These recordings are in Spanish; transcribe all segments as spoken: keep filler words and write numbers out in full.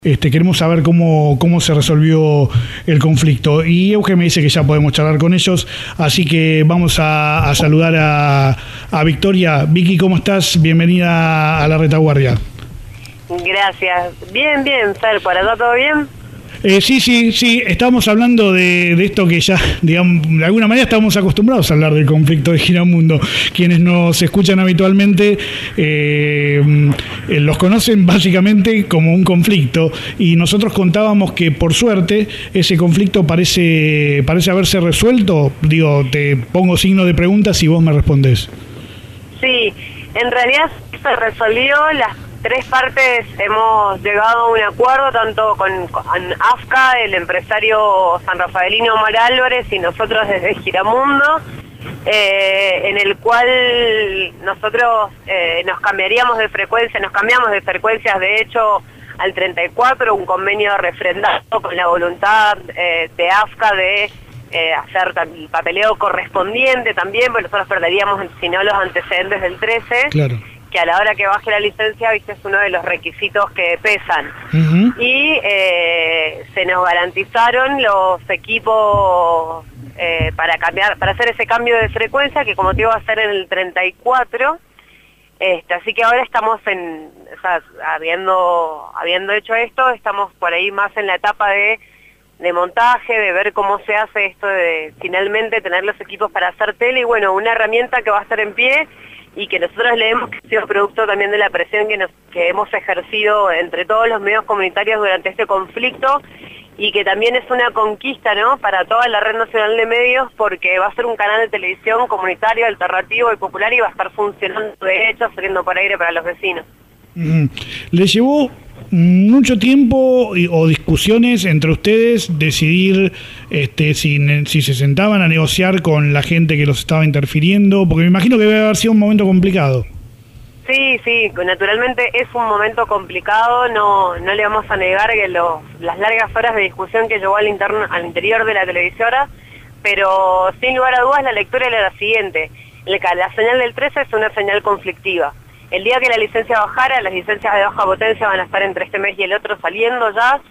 Este, queremos saber cómo, cómo se resolvió el conflicto. Y Euge me dice que ya podemos charlar con ellos, así que vamos a, a saludar a, a Victoria. Vicky, ¿cómo estás? Bienvenida a La Retaguardia. Gracias. Bien, bien, Fer, ¿para allá todo bien? Eh, sí, sí, sí, estábamos hablando de, de esto que ya, digamos, de alguna manera estamos acostumbrados a hablar del conflicto de Giramundo. Quienes nos escuchan habitualmente eh, los conocen básicamente como un conflicto, y nosotros contábamos que por suerte ese conflicto parece, parece haberse resuelto. Digo, te pongo signo de preguntas y vos me respondés. Sí, en realidad se resolvió. Las tres partes hemos llegado a un acuerdo, tanto con, con A F C A, el empresario sanrafaelino Omar Álvarez, y nosotros desde Giramundo, eh, en el cual nosotros eh, nos cambiaríamos de frecuencia, nos cambiamos de frecuencias, de hecho, al treinta y cuatro, un convenio refrendado con la voluntad eh, de A F C A de eh, hacer el papeleo correspondiente también, porque nosotros perderíamos, si no, los antecedentes del trece. Claro. Que a la hora que baje la licencia, viste, es uno de los requisitos que pesan. Uh-huh. Y eh, se nos garantizaron los equipos eh, para cambiar, para hacer ese cambio de frecuencia, que como te digo va a ser en el treinta y cuatro. Este, así que ahora estamos en, o sea, habiendo, habiendo hecho esto, estamos por ahí más en la etapa de, de montaje, de ver cómo se hace esto, de finalmente tener los equipos para hacer tele, y bueno, una herramienta que va a estar en pie, y que nosotros leemos que ha sido producto también de la presión que, nos, que hemos ejercido entre todos los medios comunitarios durante este conflicto, y que también es una conquista, ¿no?, para toda la red nacional de medios, porque va a ser un canal de televisión comunitario, alternativo y popular, y va a estar funcionando de hecho, saliendo por aire para los vecinos. Mm. ¿Le llevó mucho tiempo o discusiones entre ustedes decidir este, si, si se sentaban a negociar con la gente que los estaba interfiriendo? Porque me imagino que debe haber sido un momento complicado. Sí, sí, naturalmente es un momento complicado, no, no le vamos a negar que los, las largas horas de discusión que llevó al, interno, al interior de la televisora, pero sin lugar a dudas la lectura era la siguiente: la señal del trece es una señal conflictiva. El día que la licencia bajara, las licencias de baja potencia van a estar entre este mes y el otro saliendo ya.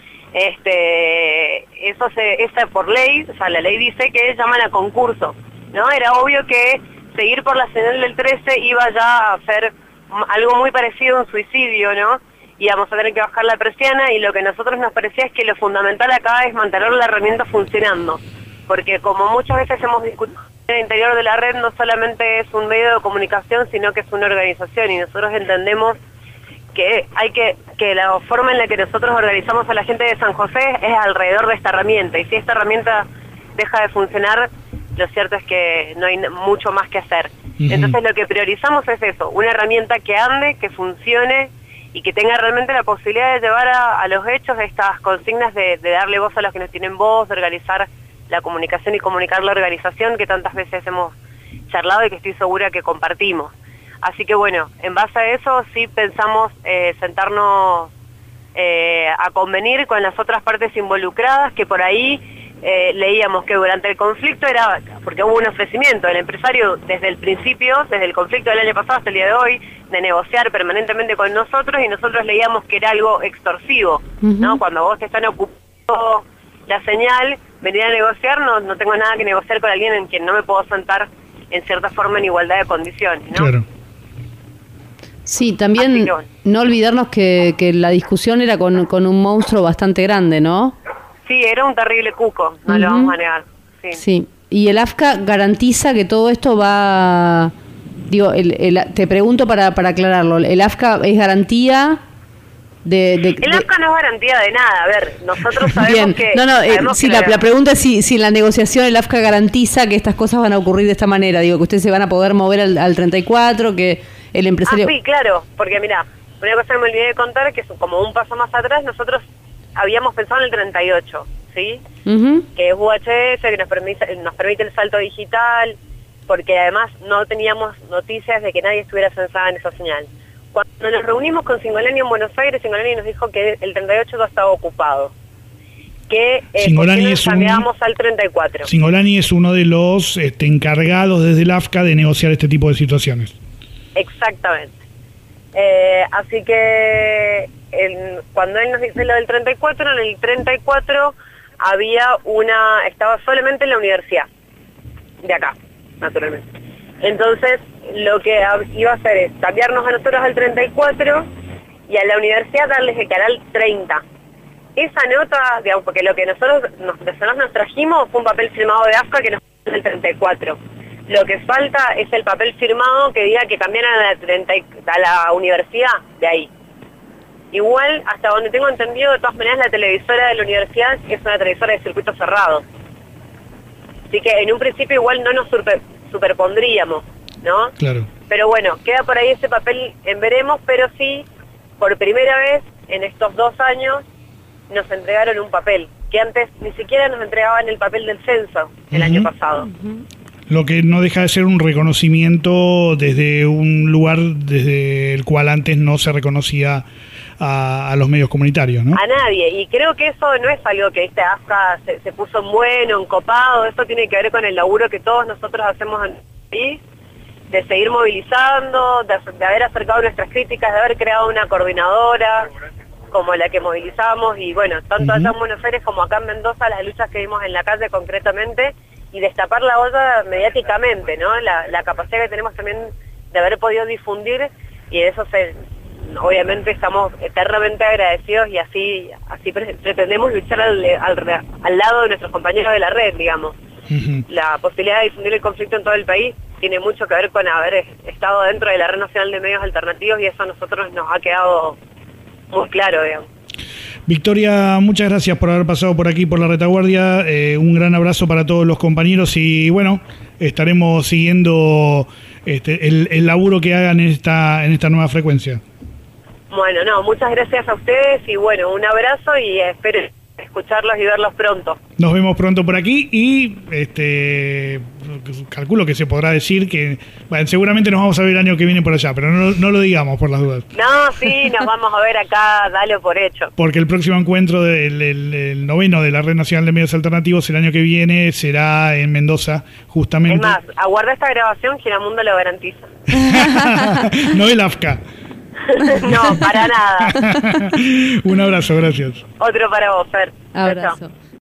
Este, eso se, esa por ley, o sea, la ley dice que llaman a concurso, ¿no? Era obvio que seguir por la señal del trece iba ya a ser algo muy parecido a un suicidio, ¿no? Íbamos a tener que bajar la persiana, y lo que a nosotros nos parecía es que lo fundamental acá es mantener la herramienta funcionando, porque como muchas veces hemos discutido, el interior de la red no solamente es un medio de comunicación, sino que es una organización, y nosotros entendemos que hay que que la forma en la que nosotros organizamos a la gente de San José es alrededor de esta herramienta, y si esta herramienta deja de funcionar, lo cierto es que no hay mucho más que hacer. Uh-huh. Entonces lo que priorizamos es eso, una herramienta que ande, que funcione, y que tenga realmente la posibilidad de llevar a, a los hechos estas consignas de, de darle voz a los que no tienen voz, de organizar la comunicación y comunicar la organización que tantas veces hemos charlado y que estoy segura que compartimos. Así que bueno, en base a eso sí pensamos eh, sentarnos eh, a convenir con las otras partes involucradas, que por ahí eh, leíamos que durante el conflicto era, porque hubo un ofrecimiento del empresario desde el principio, desde el conflicto del año pasado hasta el día de hoy, de negociar permanentemente con nosotros, y nosotros leíamos que era algo extorsivo, uh-huh. ¿no? Cuando vos te están ocupando la señal, venir a negociar, no, no tengo nada que negociar con alguien en quien no me puedo sentar en cierta forma en igualdad de condiciones, ¿no? Claro. Sí, también que, bueno, no olvidarnos que, que la discusión era con, con un monstruo bastante grande, ¿no? Sí, era un terrible cuco, no uh-huh. lo vamos a negar. Sí. Sí, y el A F C A garantiza que todo esto va... Digo, el, el, te pregunto para, para aclararlo, ¿el A F C A es garantía...? De, de, el A F C A no es garantía de nada, a ver, nosotros sabemos Bien. que... No, no, eh, sí, la, la pregunta es si, si en la negociación el A F C A garantiza que estas cosas van a ocurrir de esta manera, digo, que ustedes se van a poder mover al, al treinta y cuatro, que el empresario... Ah, sí, claro, porque mira, una cosa que me olvidé de contar, que es como un paso más atrás, nosotros habíamos pensado en el treinta y ocho, ¿sí? Uh-huh. Que es U H F, que nos permite, nos permite el salto digital, porque además no teníamos noticias de que nadie estuviera censada en esa señal. Cuando nos reunimos con Singolani en Buenos Aires, Singolani nos dijo que el treinta y ocho ya estaba ocupado, que eh, Singolani nos cambiábamos un, al treinta y cuatro. Singolani es uno de los este, encargados desde el A F C A de negociar este tipo de situaciones. Exactamente. Eh, así que en, cuando él nos dice lo del treinta y cuatro, en el treinta y cuatro había una, estaba solamente en la universidad, de acá, naturalmente. Entonces, lo que iba a hacer es cambiarnos a nosotros al treinta y cuatro y a la universidad darles el canal treinta. Esa nota, digamos, porque lo que nosotros nos, nosotros nos trajimos fue un papel firmado de AFCA que nos puso el treinta y cuatro. Lo que falta es el papel firmado que diga que cambiaran a la, treinta, a la universidad de ahí. Igual, hasta donde tengo entendido, de todas maneras la televisora de la universidad es una televisora de circuito cerrado. Así que en un principio igual no nos super, superpondríamos, ¿no? Claro. Pero bueno, queda por ahí ese papel en veremos, pero sí, por primera vez en estos dos años nos entregaron un papel, que antes ni siquiera nos entregaban el papel del censo el uh-huh. año pasado. Uh-huh. Lo que no deja de ser un reconocimiento desde un lugar desde el cual antes no se reconocía a, a los medios comunitarios, ¿no? A nadie, y creo que eso no es algo que este AFCA se, se puso en bueno, encopado, eso tiene que ver con el laburo que todos nosotros hacemos en el país, de seguir movilizando, de, de haber acercado nuestras críticas, de haber creado una coordinadora como la que movilizamos, y bueno, tanto uh-huh. allá en Buenos Aires como acá en Mendoza, las luchas que vimos en la calle concretamente, y destapar la olla mediáticamente, ¿no? La, la capacidad que tenemos también de haber podido difundir, y de eso se, obviamente estamos eternamente agradecidos, y así así pre pretendemos luchar al, al, al lado de nuestros compañeros de la red, digamos. Uh-huh. La posibilidad de difundir el conflicto en todo el país tiene mucho que ver con haber estado dentro de la Red Nacional de Medios Alternativos, y eso a nosotros nos ha quedado muy claro, digamos. Victoria, muchas gracias por haber pasado por aquí, por la retaguardia. Eh, un gran abrazo para todos los compañeros y bueno, estaremos siguiendo este, el, el laburo que hagan en esta, en esta nueva frecuencia. Bueno, no, muchas gracias a ustedes y bueno, un abrazo y espero escucharlos y verlos pronto. Nos vemos pronto por aquí y este calculo que se podrá decir que bueno, seguramente nos vamos a ver el año que viene por allá, pero no, no lo digamos por las dudas. No, sí, nos vamos a ver acá, dale por hecho. Porque el próximo encuentro del el, el noveno de la Red Nacional de Medios Alternativos el año que viene será en Mendoza, justamente. Es más, aguarda esta grabación, Giramundo lo garantiza. No el AFCA. No, para nada. Un abrazo, gracias. Otro para vos, Fer. Abrazo.